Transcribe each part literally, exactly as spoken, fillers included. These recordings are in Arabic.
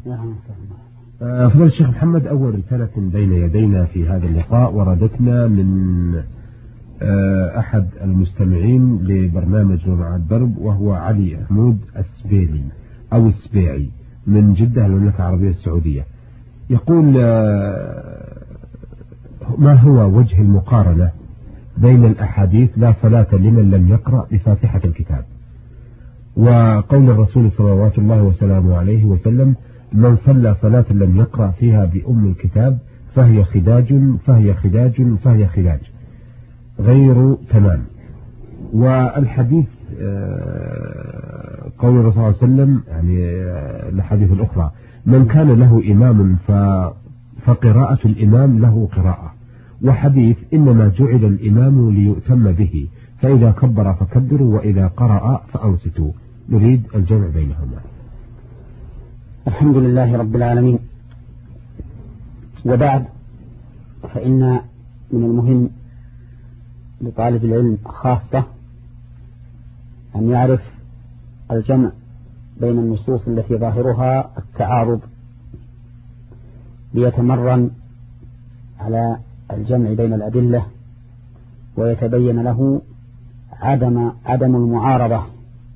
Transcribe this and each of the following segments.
فضل الشيخ محمد، أول رسالة بين يدينا في هذا اللقاء وردتنا من أحد المستمعين لبرنامج مع الدرب، وهو علي حمود السبيلي أو السبيعي من جدة المملكة العربية السعودية. يقول: ما هو وجه المقارنة بين الأحاديث لا صلاة لمن لم يقرأ بفاتحة الكتاب وقول الرسول صلوات الله وسلامه عليه وسلم: من صلى صلاة لم يقرأ فيها بأم الكتاب فهي خداج فهي خداج فهي خداج غير تمام. والحديث قول الرسول صلى الله عليه وسلم، يعني الحديث الأخرى: من كان له إمام فقراءة الإمام له قراءة. وحديث: إنما جعل الإمام ليؤتم به، فإذا كبر فكبروا وإذا قرأ فأنصتوا. نريد الجمع بينهما. الحمد لله رب العالمين، وبعد، فإن من المهم لطالب العلم خاصة أن يعرف الجمع بين النصوص التي ظاهرها التعارض، ليتمرن على الجمع بين الأدلة ويتبين له عدم عدم المعارضة،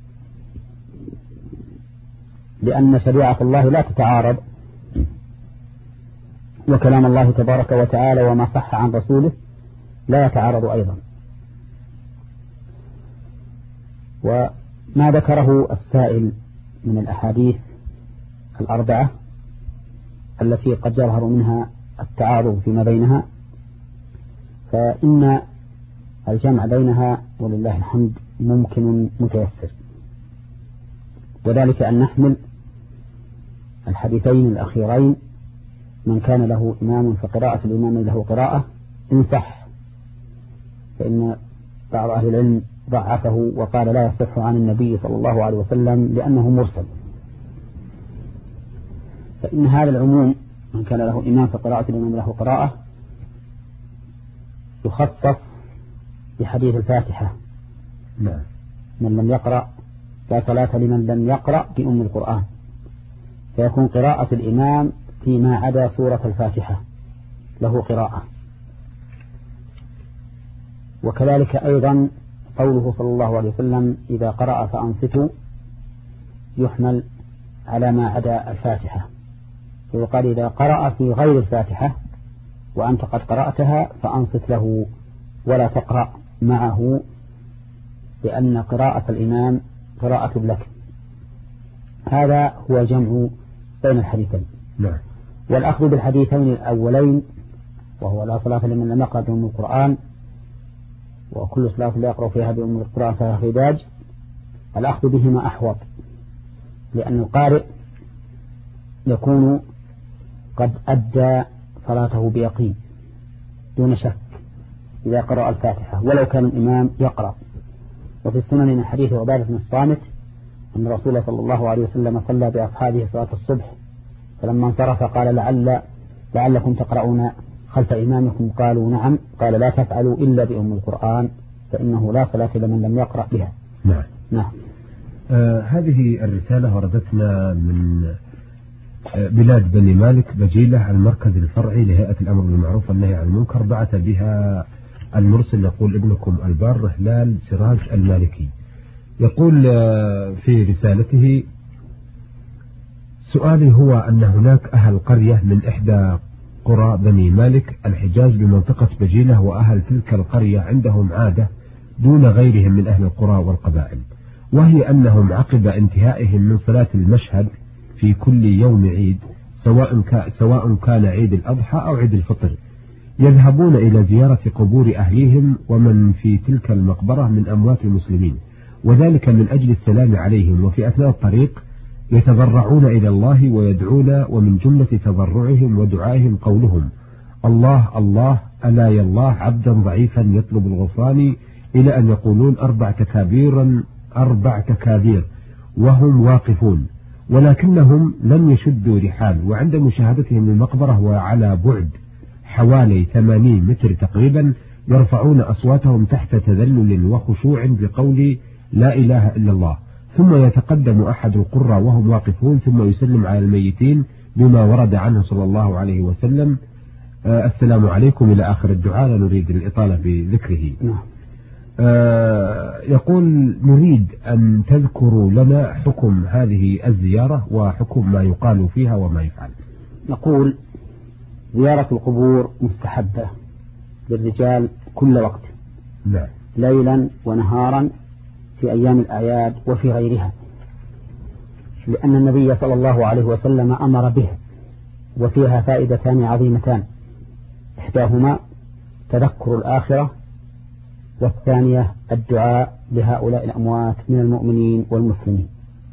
لأن شريعة الله لا تتعارض، وكلام الله تبارك وتعالى وما صح عن رسوله لا يتعارض أيضا. وما ذكره السائل من الأحاديث الأربعة التي قد يظهر منها التعارض فيما بينها، فإن الجمع بينها ولله الحمد ممكن متيسر، وذلك أن نحمل الحديثين الأخيرين: من كان له إمام فقراءة الإمام له قراءة، إن صح، فإن بعض أهل العلم ضعفه وقال لا يصح عن النبي صلى الله عليه وسلم لأنه مرسل. فإن هذا العموم: من كان له إمام فقراءة الإمام له قراءة، يخصص بحديث الفاتحة: نعم. من لم يقرأ لا صلاة لمن لم يقرأ بأم القرآن، فيكون قراءة الإمام فيما عدا سورة الفاتحة له قراءة. وكذلك أيضا قوله صلى الله عليه وسلم: إذا قرأ فأنصتوا، يحمل على ما عدا الفاتحة، فيقال: إذا قرأ في غير الفاتحة وأنت قد قرأتها فأنصت له ولا تقرأ معه، لأن قراءة الإمام قراءة لك. هذا هو جمع بين الحديثين. نعم. والأخذ بالحديثين الأولين، وهو لا صلاة لمن لم يقرأ بأم القرآن وكل صلاة لا يقرأ فيها بأم القرآن فهي خداج، الأخذ بهما أحوط، لأن القارئ يكون قد أدى صلاته بيقين دون شك إذا قرأ الفاتحة ولو كان الإمام يقرأ. وفي السنن من حديث عبادة بن الصامت أن الرسول صلى الله عليه وسلم صلى بأصحابه صلاة الصبح، فلما انصرف قال: لعل لعلكم تقرؤون خلف إمامكم؟ قالوا: نعم. قال: لا تفعلوا إلا بأم القرآن، فإنه لا صلاة لمن لم يقرأ بها. نعم. نعم. آه هذه الرسالة وردتنا من آه بلاد بني مالك بجيلة، المركز الفرعي لهيئة الأمر بالمعروف والنهي عن المنكر. بعث بها المرسل يقول: ابنكم البار هلال سراج المالكي. يقول آه في رسالته: سؤالي هو أن هناك أهل قرية من إحدى قرى بني مالك الحجاز بمنطقة بجيلة، وأهل تلك القرية عندهم عادة دون غيرهم من أهل القرى والقبائل، وهي أنهم عقب انتهائهم من صلاة المشهد في كل يوم عيد، سواء سواء كان عيد الأضحى أو عيد الفطر، يذهبون إلى زيارة قبور أهليهم ومن في تلك المقبرة من أموات المسلمين، وذلك من أجل السلام عليهم. وفي أثناء الطريق يتضرعون إلى الله ويدعون، ومن جملة تضرعهم ودعائهم قولهم: الله الله ألا يا الله عبدا ضعيفا يطلب الغفران، إلى أن يقولون أربع تكابيرا أربع تكابير وهم واقفون، ولكنهم لم يشدوا رحال. وعند مشاهدتهم للمقبرة وعلى بعد حوالي ثمانين متر تقريبا، يرفعون أصواتهم تحت تذلل وخشوع بقول لا إله إلا الله، ثم يتقدم أحد القراء وهم واقفون ثم يسلم على الميتين بما ورد عنه صلى الله عليه وسلم: آه السلام عليكم إلى آخر الدعاء، لا نريد الإطالة بذكره. آه يقول: نريد أن تذكروا لنا حكم هذه الزيارة وحكم ما يقال فيها وما يفعل. نقول: زيارة القبور مستحبة للرجال كل وقت، نعم، ليلا ونهارا في أيام الأعياد وفي غيرها، لأن النبي صلى الله عليه وسلم أمر به، وفيها فائدتان عظيمتان: إحداهما تذكر الآخرة، والثانية الدعاء لهؤلاء الأموات من المؤمنين والمسلمين.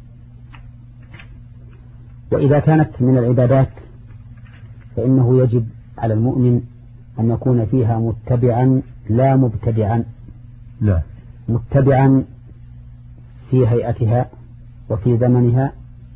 وإذا كانت من العبادات فإنه يجب على المؤمن أن يكون فيها متبعا لا مبتدعا. لا. متبعا في هيئتها وفي زمنها،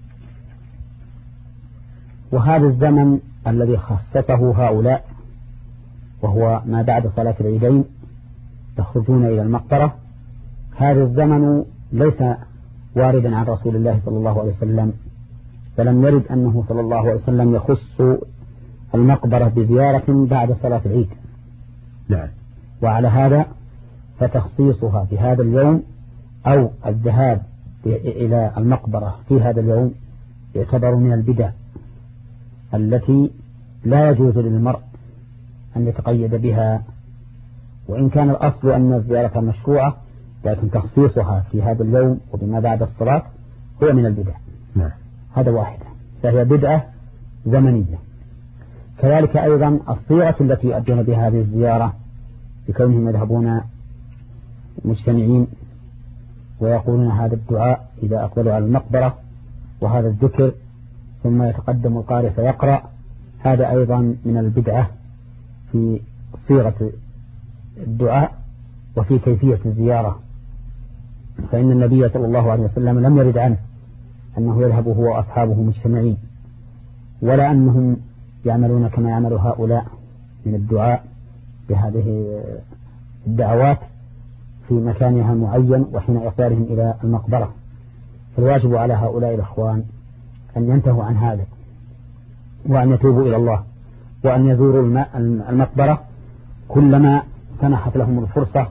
وهذا الزمن الذي خصصه هؤلاء وهو ما بعد صلاة العيدين يخرجون إلى المقبرة، هذا الزمن ليس واردا عن رسول الله صلى الله عليه وسلم، فلم يرد أنه صلى الله عليه وسلم يخص المقبرة بزيارة بعد صلاة العيد. نعم. وعلى هذا فتخصيصها في هذا اليوم أو الذهاب إلى المقبرة في هذا اليوم يعتبر من البدع التي لا يجوز للمرء أن يتقيد بها، وإن كان الأصل أن الزيارة مشروعة، لكن تخصيصها في هذا اليوم وبما بعد الصلاة هو من البدع. نعم. هذا واحدة، فهي بدعة زمنية. كذلك أيضا الصيغة التي يؤدون بها هذه الزيارة بكونهم يذهبون مجتمعين ويقولون هذا الدعاء إذا أقبلوا على المقبرة وهذا الذكر، ثم يتقدم القارئ فيقرأ، هذا أيضا من البدعة في صيغة الدعاء وفي كيفية الزيارة، فإن النبي صلى الله عليه وسلم لم يرد عنه أنه يذهب هو وأصحابه مجتمعين، ولا أنهم يعملون كما يعمل هؤلاء من الدعاء بهذه الدعوات في مكانها المعين وحين إقبالهم إلى المقبرة. فالواجب على هؤلاء الأخوان أن ينتهوا عن هذا، وأن يتوبوا إلى الله، وأن يزوروا المقبرة كلما سنحت لهم الفرصة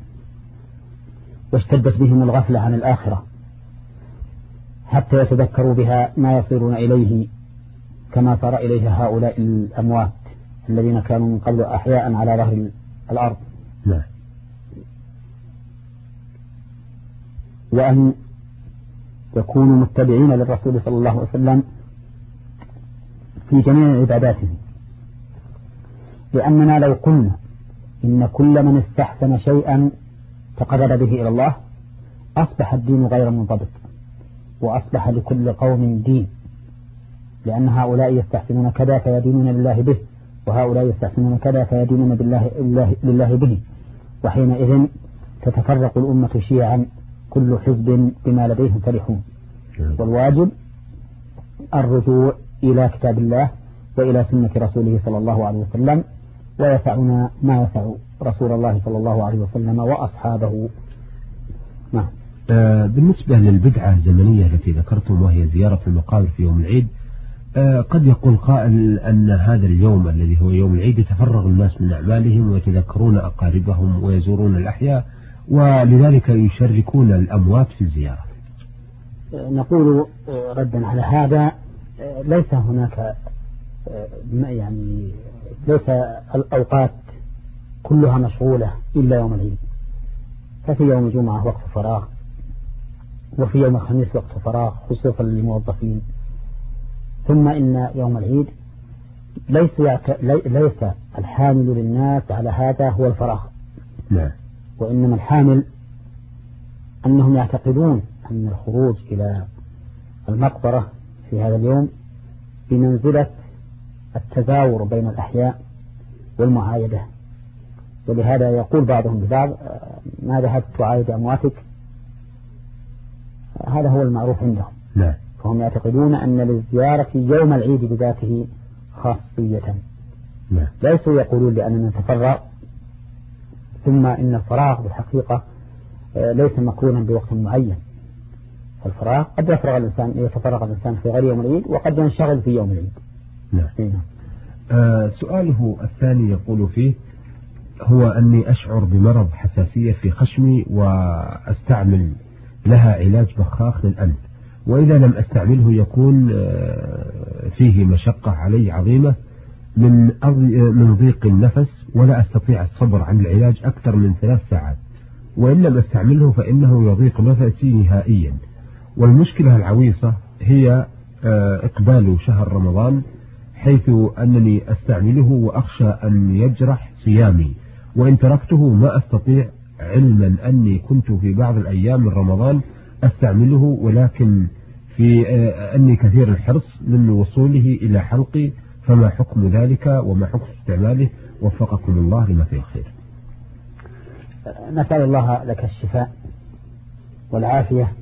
واشتدت بهم الغفلة عن الآخرة، حتى يتذكروا بها ما يصيرون إليه كما صار إليها هؤلاء الأموات الذين كانوا من قبل أحياء على ظهر الأرض. لا. وأن يكونوا متبعين للرسول صلى الله عليه وسلم في جميع عباداته، لأننا لو قلنا إن كل من استحسن شيئا تقرب به إلى الله أصبح الدين غير منضبط، وأصبح لكل قوم دين، لأن هؤلاء يستحسنون كذا فيدينون لله به، وهؤلاء يستحسنون كذا فيدينون بالله لله به، وحينئذ تتفرق الأمة شيعا كل حزب بما لديهم فرحون. والواجب الرجوع إلى كتاب الله وإلى سنة رسوله صلى الله عليه وسلم، ويسعنا ما يسع رسول الله صلى الله عليه وسلم وأصحابه. نعم. آه بالنسبة للبدعة الزمنية التي ذكرتم وهي زيارة المقابر في يوم العيد، آه قد يقول قائل أن هذا اليوم الذي هو يوم العيد يتفرغ الناس من أعمالهم ويتذكرون أقاربهم ويزورون الأحياء، ولذلك يشركون الأموات في الزيارة. نقول ردا على هذا، ليس هناك يعني ليس الأوقات كلها مشغولة إلا يوم العيد، ففي يوم الجمعة وقت فراغ، وفي يوم الخميس وقت فراغ خصوصا للموظفين، ثم إن يوم العيد ليس يعت... ليس الحامل للناس على هذا هو الفراغ، لا. وإنما الحامل أنهم يعتقدون أن الخروج إلى المقبرة في هذا اليوم بمنزلة التزاور بين الأحياء والمعايدة، ولهذا يقول بعضهم لبعض: ما ذهبت تعايد أمواتك، هذا هو المعروف عندهم. لا. فهم يعتقدون أن للزيارة يوم العيد بذاته خاصية، لا. ليسوا يقولون لأننا نتفرغ، ثم إن الفراغ بالحقيقة ليس مقرونا بوقت معين، الفراغ قد يفرغ الإنسان يتفرغ الإنسان في غير يوم العيد وقد ينشغل في يوم العيد. نعم. آه سؤاله الثاني يقول فيه هو أني أشعر بمرض حساسية في خشمي وأستعمل لها علاج بخاخ للأنف، وإذا لم أستعمله يكون آه فيه مشقة علي عظيمة من من ضيق النفس، ولا أستطيع الصبر عن العلاج أكثر من ثلاث ساعات، وإن لم أستعمله فإنه يضيق نفسي نهائيا. والمشكلة العويصة هي إقبال شهر رمضان، حيث أنني أستعمله وأخشى أن يجرح صيامي، وإن تركته ما أستطيع، علما أني كنت في بعض الأيام من رمضان أستعمله، ولكن في أني كثير الحرص من وصوله إلى حلقي، فما حكم ذلك وما حكم استعماله؟ وفقكم الله لما فيه الخير. نسأل الله لك الشفاء والعافية،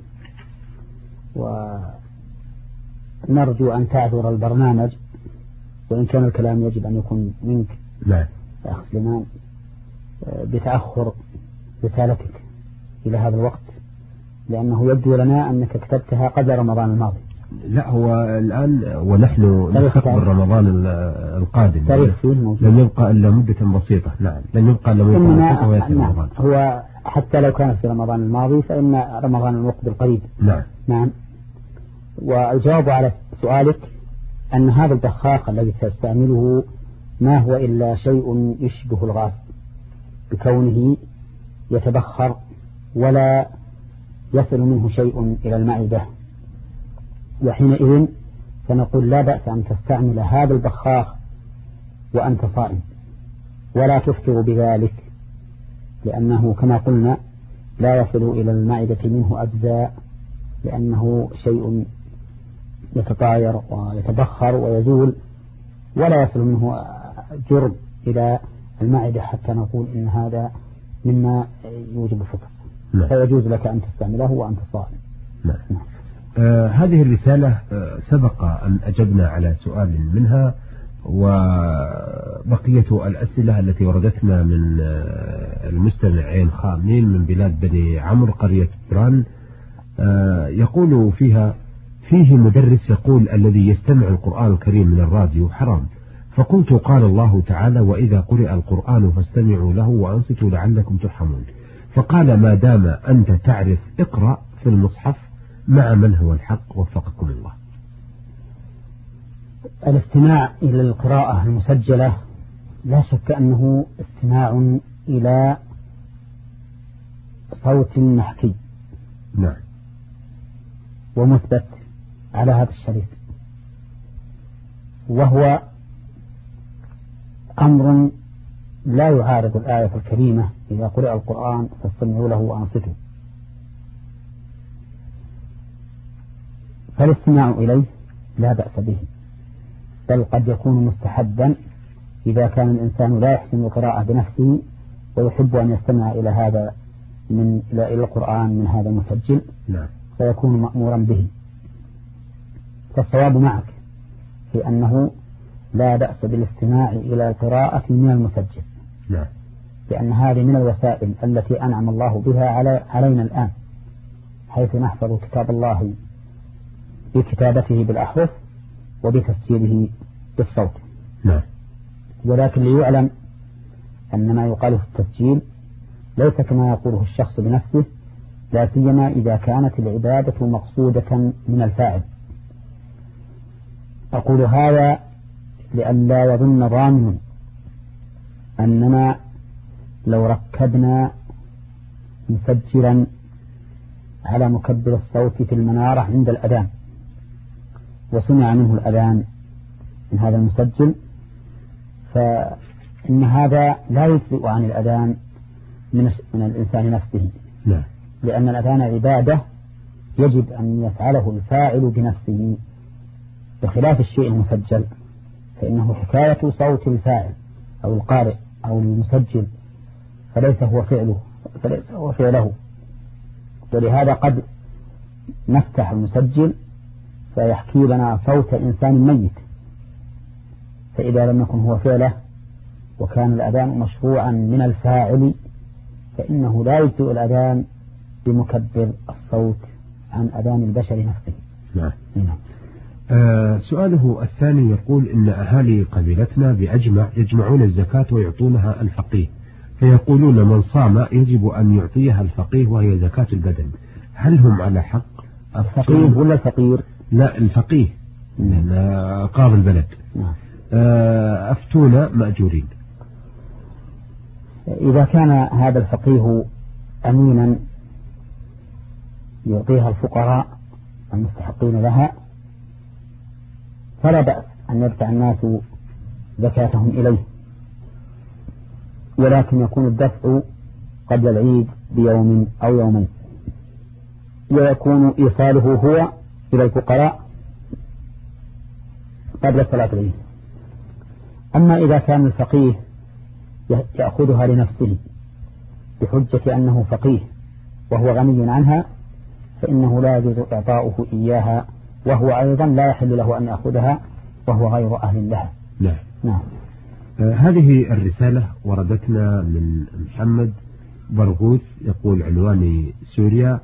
ونرجو أن تعذر البرنامج، وإن كان الكلام يجب أن يكون منك لا يا أخ سليمان بتأخر رسالتك إلى هذا الوقت، لأنه يبدو لنا أنك كتبتها قبل رمضان الماضي. لا، هو الآن ونحن نستقبل رمضان القادم، تاريخ فيه موجود. لن يبقى إلا مدة بسيطة. نعم، لن يبقى إلا مدة بسيطة ويأتي رمضان. هو حتى لو كانت في رمضان الماضي فإن رمضان المقبل قريب. نعم نعم. والجواب على سؤالك أن هذا البخاخ الذي تستعمله ما هو إلا شيء يشبه الغاز، بكونه يتبخر ولا يصل منه شيء إلى المعدة، وحينئذ فنقول لا بأس أن تستعمل هذا البخاخ وأنت صائم، ولا تفطر بذلك، لأنه كما قلنا لا يصل إلى المعدة منه أجزاء، لأنه شيء يتطاير ويتبخر ويزول، ولا يصل منه جرب إلى المعدة حتى نقول إن هذا مما يوجب الفطر. فيجوز لك أن تستعمله وأنت صائم. نعم. نعم. آه هذه الرسالة آه سبق أن أجبنا على سؤال منها، وبقية الأسئلة التي وردتنا من آه المستمع عين خامين من بلاد بني عمرو قرية بران، آه يقول فيها: فيه مدرس يقول الذي يستمع القرآن الكريم من الراديو حرام، فقلت قال الله تعالى: وإذا قرئ القرآن فاستمعوا له وأنصتوا لعلكم ترحمون، فقال: ما دام أنت تعرف اقرأ في المصحف مع من هو الحق، وفقكم الله. الاستماع إلى القراءة المسجلة لا شك أنه استماع إلى صوت محكي. نعم. ومثبت على هذا الشريط، وهو أمر لا يعارض الآية الكريمة: إذا قرئ القرآن فاستمعوا له وأنصتوا. فالاستماع إليه لا بأس به، بل قد يكون مستحبا إذا كان الإنسان لا يحسن القراءة بنفسه ويحب أن يستمع إلى هذا من إلى القرآن من هذا المسجل، نعم. فيكون مأمورا به. فالصواب معك في أنه لا بأس بالاستماع إلى القراءة من المسجل، نعم. لأن هذه من الوسائل التي أنعم الله بها على علينا الآن، حيث نحفظ كتاب الله بكتابته بالأحرف وبتسجيله بالصوت. نعم. ولكن ليعلم أن ما يقال في التسجيل ليس كما يقوله الشخص بنفسه، لا سيما إذا كانت العبادة مقصودة من الفاعل. أقول هذا لئلا يظن ظان أننا لو ركبنا مسجلا على مكبر الصوت في المنارة عند الأذان وسمع منه الأذان من هذا المسجل، فإن هذا لا يجزئ عن الأذان من من الإنسان نفسه. لا. لأن الأذان عبادة يجب أن يفعله الفاعل بنفسه، بخلاف الشيء المسجل فإنه حكاية صوت الفاعل أو القارئ أو المسجل، فليس هو فعله فليس هو فعله. ولهذا قد نفتح المسجل فيحكي لنا صوت إنسان ميت، فإذا لم يكن هو فعله وكان الأذان مشروعا من الفاعل، فإنه لا يجزئ الأذان بمكبر الصوت عن أذان البشر نفسه. نعم. نعم. آه سؤاله الثاني يقول إن أهالي قبيلتنا بأجمع يجمعون الزكاة ويعطونها الفقيه، فيقولون من صام يجب أن يعطيها الفقيه وهي زكاة البدن، هل هم على حق؟ الفقيه ولا الفقير؟ لا الفقيه، لأن قاضي البلد. نعم. آه أفتونا مأجورين. إذا كان هذا الفقيه أمينا يعطيها الفقراء المستحقين لها فلا بأس أن يدفع الناس زكاتهم إليه، ولكن يكون الدفع قبل العيد بيوم أو يومين، ويكون إيصاله هو إلى الفقراء قبل صلاة العيد. أما إذا كان الفقيه يأخذها لنفسه بحجة أنه فقيه وهو غني عنها فإنه لا يجوز إعطاؤه إياها، وهو أيضا لا يحل له أن يأخذها وهو غير أهل لها. نعم. نعم. آه هذه الرسالة وردتنا من محمد برغوث، يقول عنوان سوريا.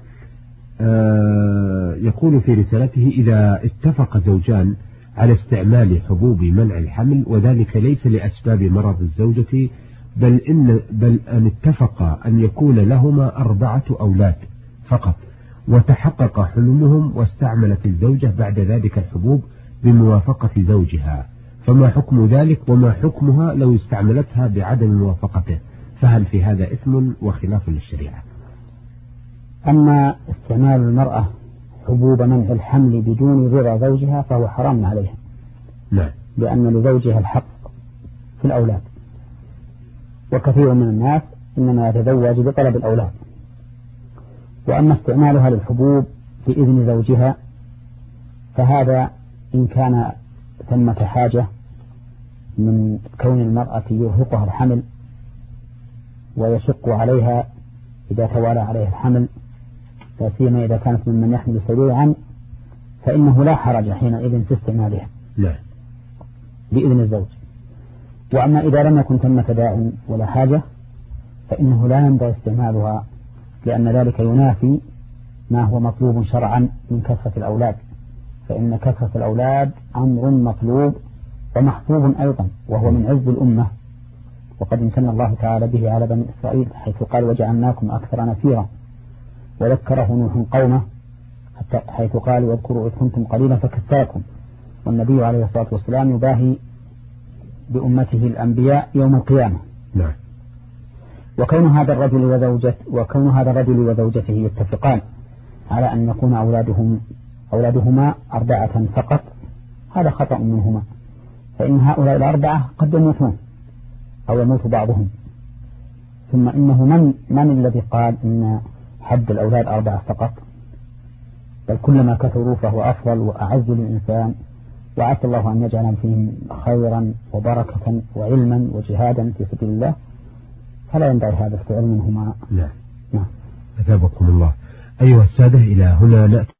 آه يقول في رسالته: إذا اتفق زوجان على استعمال حبوب منع الحمل وذلك ليس لأسباب مرض الزوجة بل إن بل أن اتفقا أن يكون لهما أربعة أولاد فقط، وتحقق حلمهم واستعملت الزوجة بعد ذلك الحبوب بموافقة زوجها، فما حكم ذلك وما حكمها لو استعملتها بعدم موافقته؟ فهل في هذا إثم وخلاف للشريعة؟ أما استعمال المرأة حبوب منع الحمل بدون رضا زوجها فهو حرام عليها. نعم. لأن لزوجها الحق في الأولاد، وكثير من الناس إنما يتزوج بطلب الأولاد. وأما استعمالها للحبوب بإذن زوجها فهذا إن كان ثمة حاجة من كون المرأة يرهقها الحمل ويشق عليها إذا توالى عليها الحمل، لا سيما إذا كانت ممن يحمل سريعا، فإنه لا حرج حينئذ في استعمالها لا. بإذن الزوج. وأما إذا لم يكن ثمة داع ولا حاجة فإنه لا ينبغي استعمالها، لأن ذلك ينافي ما هو مطلوب شرعا من كثرة الأولاد، فإن كثرة الأولاد أمر مطلوب ومحبوب أيضا، وهو من عز الأمة، وقد امتن الله تعالى به على بني إسرائيل حيث قال: وجعلناكم أكثر نفيرا. وذكره نوح قومه حتى حيث قال: واذكروا إذ كنتم قليلا فكثركم. والنبي عليه الصلاة والسلام يباهي بأمته الأنبياء يوم القيامة. نعم. وكون هذا الرجل وزوجته وكون هذا الرجل وزوجته يتفقان على أن يكون أولادهم أولادهما أربعة فقط هذا خطأ منهما، فإن هؤلاء الأربعة قد يموتون أو يموت بعضهم. ثم إنه من من الذي قال إن حد الأولاد أربعة فقط؟ بل كلما كثروا فهو أفضل وأعز للإنسان، وعسى الله أن يجعل فيهم خيرا وبركة وعلما وجهادا في سبيل الله، فلا ينبغي هذا الفعل منهما. نعم. نعم. أثابكم الله. أيها السادة، إلى هنا نأتي